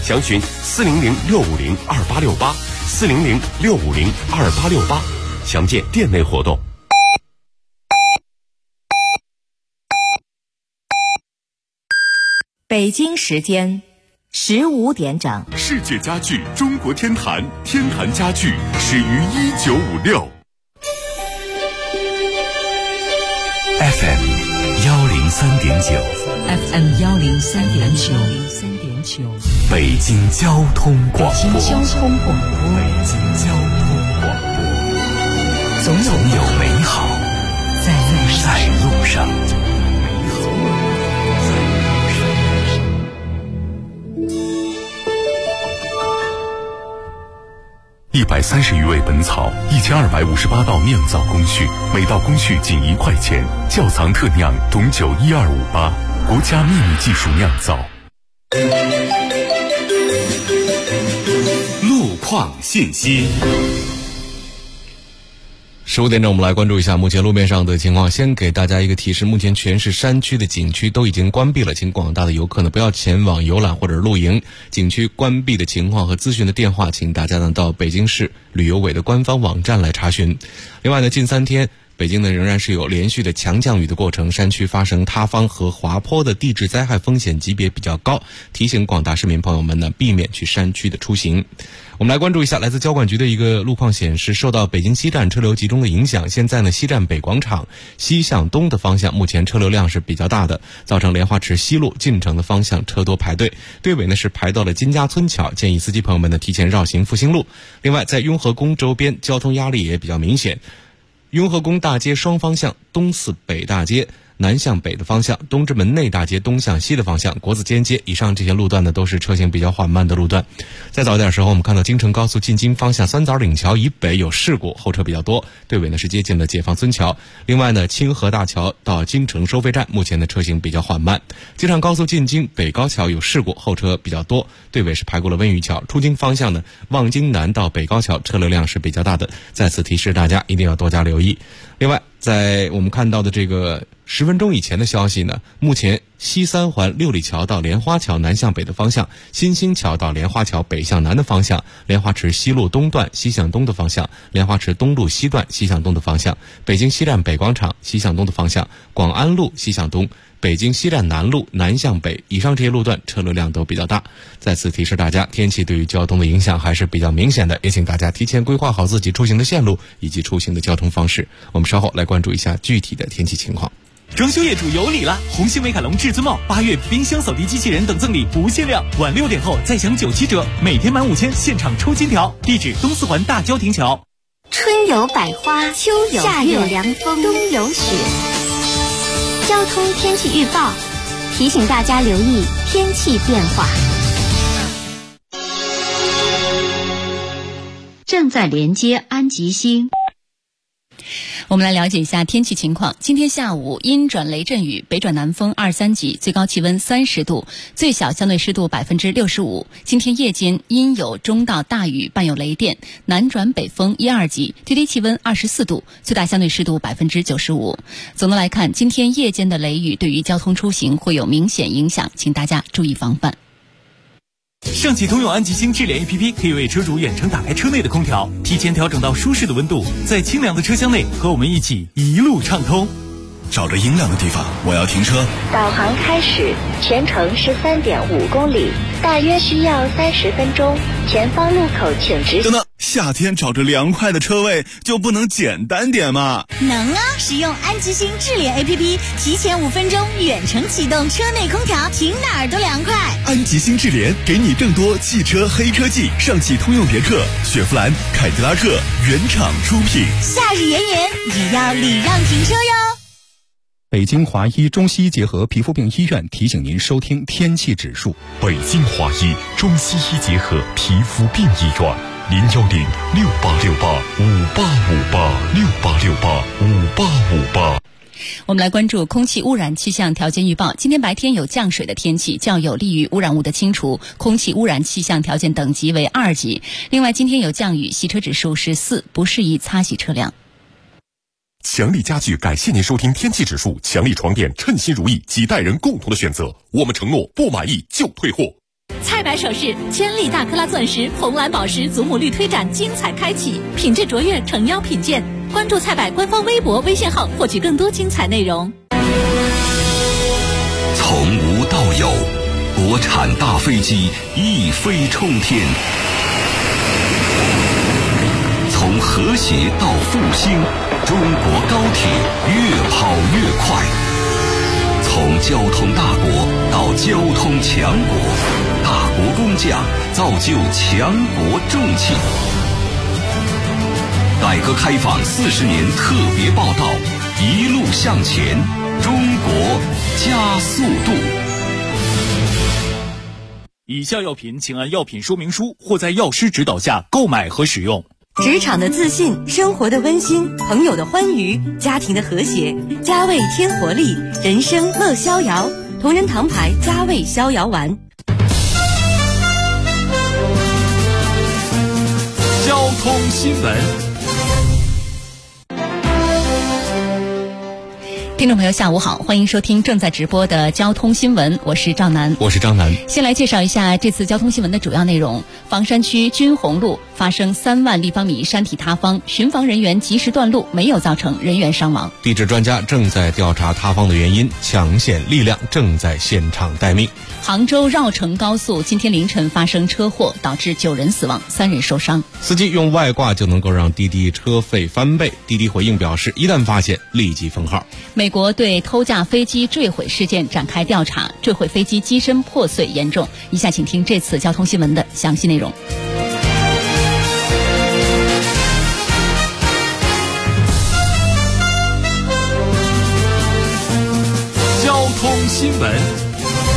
详询400-650-2868，400-650-2868，详见店内活动。 北京时间15点整。 世界家具中国天坛，天坛家具始于1956。 FM 103.9， FM 103.9， 北京交通广播， 北京交通广播，总有美好在路上。 130余味本草，1258道酿造工序，每道工序仅1块钱。窖藏特酿董酒12588，国家秘密技术酿造。 路况信息。 15点整，我们来关注一下目前路面上的情况。先给大家一个提示，目前全市山区的景区都已经关闭了，请广大的游客呢不要前往游览或者露营。景区关闭的情况和咨询的电话，请大家呢到北京市旅游委的官方网站来查询。另外呢，近3天北京呢仍然是有连续的强降雨的过程，山区发生塌方和滑坡的地质灾害风险级别比较高，提醒广大市民朋友们呢避免去山区的出行。我们来关注一下来自交管局的一个路况显示，受到北京西站车流集中的影响，现在呢西站北广场西向东的方向目前车流量是比较大的，造成莲花池西路进城的方向车多排队，队尾呢是排到了金家村桥，建议司机朋友们呢提前绕行复兴路。另外在雍和宫周边交通压力也比较明显，雍和宫大街双方向东四北大街南向北的方向，东直门内大街东向西的方向，国子监街以上这些路段呢都是车行比较缓慢的路段。再早一点时候，我们看到京承高速进京方向三枣岭桥以北有事故，后车比较多，队尾呢是接近了解放村桥。另外呢，清河大桥到京承收费站目前的车行比较缓慢。京承高速进京北高桥有事故，后车比较多，队尾是排过了温榆桥。出京方向呢，望京南到北高桥车流量是比较大的，在此提示大家一定要多加留意。另外在我们看到的这个10分钟以前的消息呢，目前西三环六里桥到莲花桥南向北的方向，新兴桥到莲花桥北向南的方向，莲花池西路东段西向东的方向，莲花池东路西段西向东的方向，北京西站北广场西向东的方向，广安路西向东，北京西站南路南向北，以上这些路段车流量都比较大。再次提示大家，天气对于交通的影响还是比较明显的，也请大家提前规划好自己出行的线路以及出行的交通方式。我们稍后来关注一下具体的天气情况。 装修业主有礼了！红星美凯龙至尊帽8月冰箱扫地机器人等赠礼不限量，晚6点后再享97折，每天满5000现场抽金条。地址东四环大郊亭桥。 春有百花，秋有夏有凉风，冬有雪。交通天气预报提醒大家留意天气变化。 正在连接安吉星。 我们来了解一下天气情况。今天下午阴转雷阵雨，北转南风2、3级，最高气温30度，最小相对湿度65%。今天夜间阴有中到大雨，伴有雷电，南转北风1、2级，最低气温24度，最大相对湿度95%。总的来看，今天夜间的雷雨对于交通出行会有明显影响，请大家注意防范。 上汽通用安吉星智联 APP 可以为车主远程打开车内的空调，提前调整到舒适的温度，在清凉的车厢内和我们一起一路畅通。 找着阴凉的地方，我要停车。 导航开始，全程是3.5公里，大约需要30分钟。前方路口请直。 等等，夏天找着凉快的车位就不能简单点吗？ 能啊！使用安吉星智联 APP， 提前5分钟远程启动车内空调，停哪儿都凉快。 安吉星智联给你更多汽车黑科技，上汽通用别克、雪佛兰、凯迪拉克原厂出品。 夏日炎炎也要礼让停车哟。 北京华医中西医结合皮肤病医院提醒您收听天气指数。 北京华医中西医结合皮肤病医院，010-6868-5858，6868-5858。 我们来关注空气污染气象条件预报。今天白天有降水的天气，较有利于污染物的清除，空气污染气象条件等级为2级。另外今天有降雨，洗车指数是4，不适宜擦洗车辆。 强力家具感谢您收听天气指数，强力床垫称心如意，几代人共同的选择，我们承诺不满意就退货。 菜百首饰千粒大克拉钻石、红蓝宝石祖母绿推展精彩开启，品质卓越，诚邀品鉴。关注菜百官方微博、微信号，获取更多精彩内容。 从无到有，国产大飞机一飞冲天；从和谐到复兴，中国高铁越跑越快；从交通大国到交通强国，大国工匠造就强国重器。改革开放40年特别报道，一路向前，中国加速度。 以下药品请按药品说明书或在药师指导下购买和使用。 职场的自信，生活的温馨，朋友的欢愉，家庭的和谐，加味添活力，人生乐逍遥。同仁堂牌加味逍遥丸。 交通新闻。 听众朋友下午好，欢迎收听正在直播的交通新闻，我是赵楠。 我是张楠。 先来介绍一下这次交通新闻的主要内容。房山区军红路发生3万立方米山体塌方，巡防人员及时断路，没有造成人员伤亡。 地质专家正在调查塌方的原因，抢险力量正在现场待命。 杭州绕城高速今天凌晨发生车祸，导致9人死亡，3人受伤。 司机用外挂就能够让滴滴车费翻倍，滴滴回应表示，一旦发现立即封号。 美国对偷架飞机坠毁事件展开调查，坠毁飞机机身破碎严重。以下请听这次交通新闻的详细内容。 交通新闻。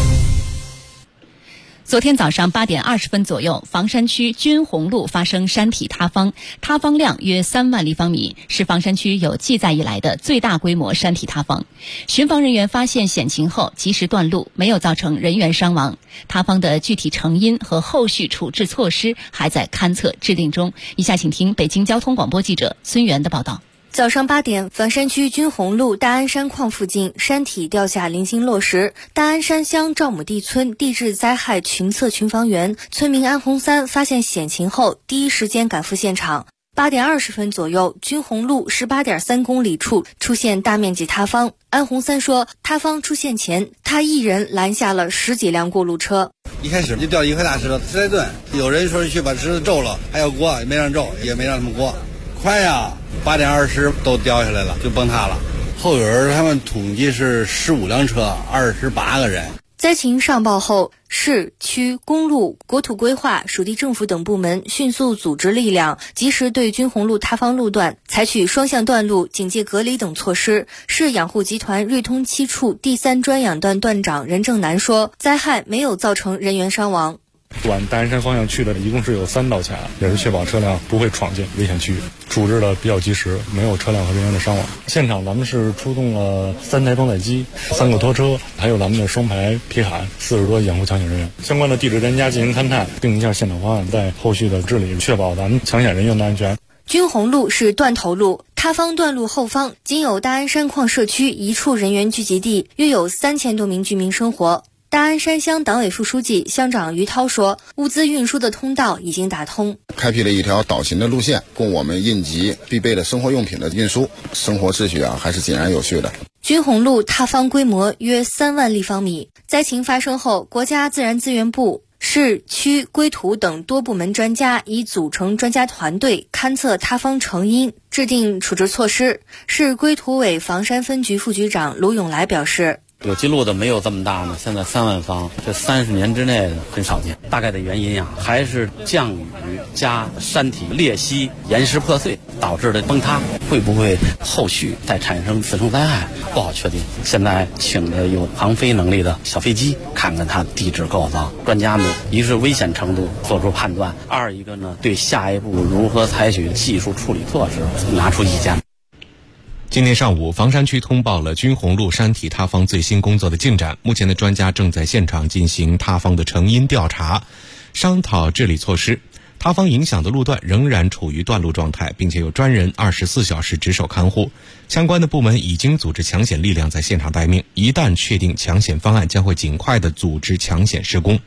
昨天早上8点20分左右，房山区军红路发生山体塌方，塌方量约3万立方米，是房山区有记载以来的最大规模山体塌方。巡防人员发现险情后及时断路，没有造成人员伤亡。塌方的具体成因和后续处置措施还在勘测制定中。以下请听北京交通广播记者孙源的报道。 早上8点，房山区军红路大安山矿附近山体掉下零星落石，大安山乡赵亩地村地质灾害群测群防员村民安红三发现险情后，第一时间赶赴现场。8点20分左右，军红路18.3公里处出现大面积塌方。安红三说，塌方出现前，他一人拦下了10几辆过路车。 一开始就掉一块大石头，10来吨，有人说去把石头皱了，还要过，也没让皱，也没让他们过。快呀，8点20都掉下来了，就崩塌了。后援他们统计是15辆车，28个人。 灾情上报后，市区公路国土规划属地政府等部门迅速组织力量，及时对军红路塌方路段采取双向断路、警戒隔离等措施。市养护集团瑞通7处第3专养段段长任正南说，灾害没有造成人员伤亡。 往大安山方向去的一共是有3道卡，也是确保车辆不会闯进危险区域，处置的比较及时，没有车辆和人员的伤亡。现场咱们是出动了3台装载机、3个拖车，还有咱们的双排皮卡，40多养护抢险人员。相关的地质专家进行勘探，定一下现场方案，在后续的治理，确保咱们抢险人员的安全。 军红路是断头路，塌方断路后方仅有大安山矿社区一处人员聚集地，约有3000多名居民生活。大安山乡党委副书记、乡长于涛说，物资运输的通道已经打通， 开辟了一条导行的路线，供我们应急必备的生活用品的运输，生活秩序还是井然有序的。 军红路塌方规模约3万立方米，灾情发生后，国家自然资源部、市区规土等多部门专家已组成专家团队勘测塌方成因，制定处置措施。市规土委房山分局副局长卢永来表示， 有记录的没有这么大呢，现在3万方，这30年之内很少见。大概的原因还是降雨加山体裂隙、岩石破碎导致的崩塌，会不会后续再产生次生灾害不好确定。现在请的有航飞能力的小飞机，看看它地质构造，专家们一是危险程度做出判断，二一个呢对下一步如何采取技术处理措施拿出意见。 今天上午，房山区通报了军红路山体塌方最新工作的进展。目前的专家正在现场进行塌方的成因调查，商讨治理措施。塌方影响的路段仍然处于断路状态，并且有专人24小时值守看护。相关的部门已经组织抢险力量在现场待命，一旦确定抢险方案，将会尽快的组织抢险施工。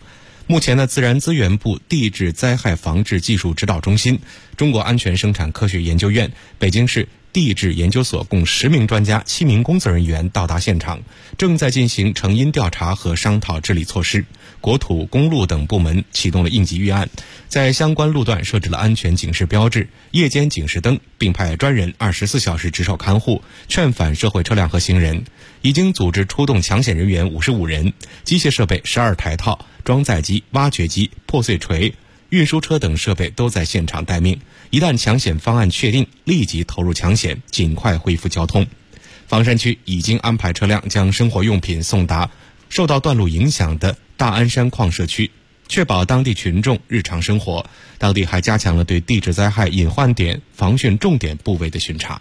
目前呢，自然资源部地质灾害防治技术指导中心、中国安全生产科学研究院、北京市地质研究所共10名专家、7名工作人员到达现场，正在进行成因调查和商讨治理措施。国土、公路等部门启动了应急预案，在相关路段设置了安全警示标志、夜间警示灯，并派专人24小时值守看护，劝返社会车辆和行人。已经组织出动抢险人员55人，机械设备12台套，装载机、挖掘机、破碎锤、运输车等设备都在现场待命。一旦抢险方案确定，立即投入抢险，尽快恢复交通。房山区已经安排车辆将生活用品送达受到断路影响的大安山矿社区，确保当地群众日常生活。当地还加强了对地质灾害隐患点、防汛重点部位的巡查。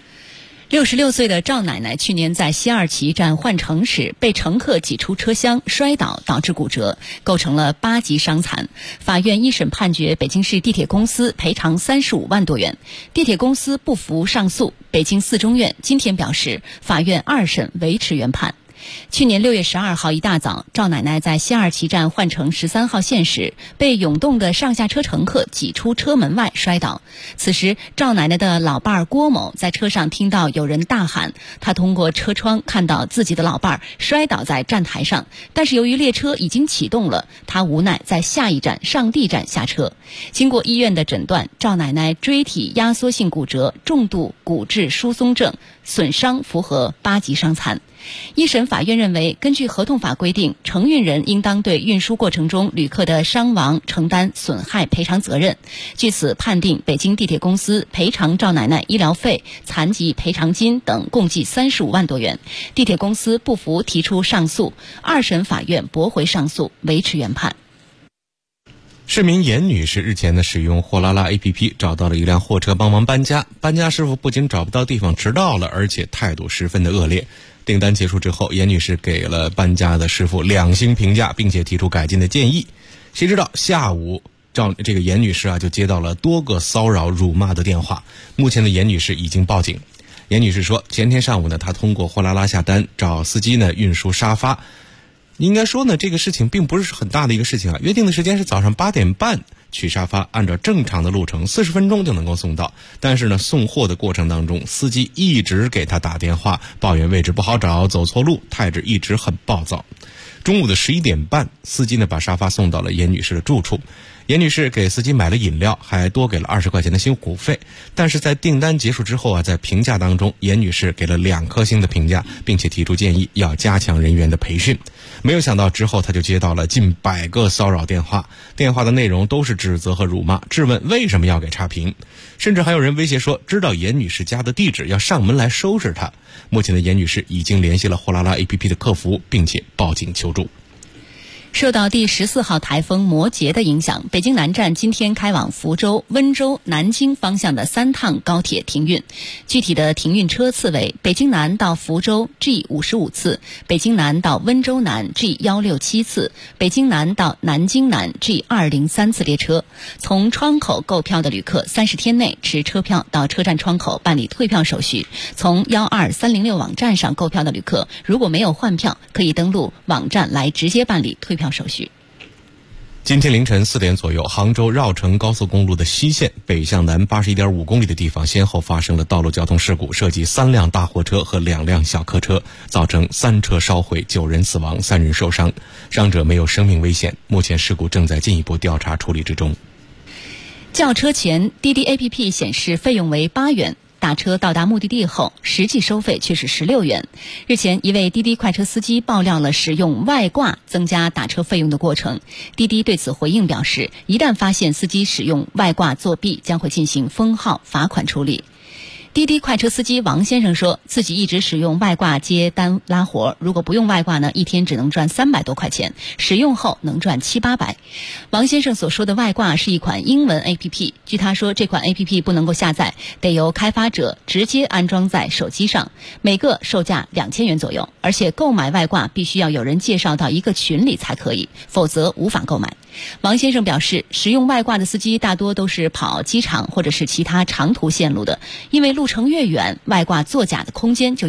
66岁的赵奶奶去年在西二旗站换乘时被乘客挤出车厢摔倒，导致骨折，构成了8级伤残。法院一审判决北京市地铁公司赔偿35万多元，地铁公司不服上诉。北京四中院今天表示，法院2审维持原判。去年6月12号一大早，赵奶奶在西二旗站换乘13号线时，被涌动的上下车乘客挤出车门外摔倒。此时，赵奶奶的老伴儿郭某在车上听到有人大喊，他通过车窗看到自己的老伴儿摔倒在站台上，但是由于列车已经启动了，他无奈在下一站上地站下车。经过医院的诊断，赵奶奶椎体压缩性骨折、重度骨质疏松症损伤，符合8级伤残。一审法院认为，根据合同法规定，承运人应当对运输过程中旅客的伤亡承担损害赔偿责任。据此判定，北京地铁公司赔偿赵奶奶医疗费、残疾赔偿金等共计35万多元。地铁公司不服提出上诉，2审法院驳回上诉，维持原判。 市民严女士日前呢使用货拉拉 APP 找到了一辆货车帮忙搬家，搬家师傅不仅找不到地方迟到了，而且态度十分的恶劣。订单结束之后，严女士给了搬家的师傅2星评价，并且提出改进的建议。谁知道下午这个严女士就接到了多个骚扰辱骂的电话。目前的严女士已经报警。严女士说，前天上午呢，她通过货拉拉下单，找司机呢运输沙发。应该说呢，这个事情并不是很大的一个事情约定的时间是早上8点半取沙发，按照正常的路程40分钟就能够送到。但是呢，送货的过程当中，司机一直给他打电话，抱怨位置不好找，走错路，态度一直很暴躁。中午的11点半，司机呢把沙发送到了严女士的住处。严女士给司机买了饮料，还多给了20块钱的辛苦费。但是在订单结束之后在评价当中，严女士给了2颗星的评价，并且提出建议要加强人员的培训。没有想到之后，她就接到了近100个骚扰电话，电话的内容都是指责和辱骂，质问为什么要给差评，甚至还有人威胁说知道严女士家的地址要上门来收拾她。目前的严女士已经联系了货拉拉 APP 的客服，并且报警求助。 受到第14号台风摩羯的影响，北京南站今天开往福州、温州、南京方向的3趟高铁停运。具体的停运车次为：北京南到福州 G55 次，北京南到温州南 G167 次，北京南到南京南 G203 次列车。从窗口购票的旅客30天内持车票到车站窗口办理退票手续。从12306网站上购票的旅客，如果没有换票，可以登录网站来直接办理退票手续。 今天凌晨4点左右，杭州绕城高速公路的西线北向南81.5公里的地方，先后发生了道路交通事故，涉及3辆大货车和2辆小客车，造成3车烧毁，9人死亡，3人受伤，伤者没有生命危险。目前事故正在进一步调查处理之中。 叫车前，滴滴 APP 显示费用为8元。打车到达目的地后，实际收费却是16元。日前，一位滴滴快车司机爆料了使用外挂增加打车费用的过程。滴滴对此回应表示，一旦发现司机使用外挂作弊，将会进行封号罚款处理。滴滴快车司机王先生说，自己一直使用外挂接单拉活，如果不用外挂呢，一天只能赚300多块钱，使用后能赚700-800。王先生所说的外挂是一款英文 APP， 据他说，这款 APP 不能够下载，得由开发者直接安装在手机上，每个售价2000元左右，而且购买外挂必须要有人介绍到一个群里才可以，否则无法购买。王先生表示，使用外挂的司机大多都是跑机场或者是其他长途线路的，因为路程越远，外挂作假的空间就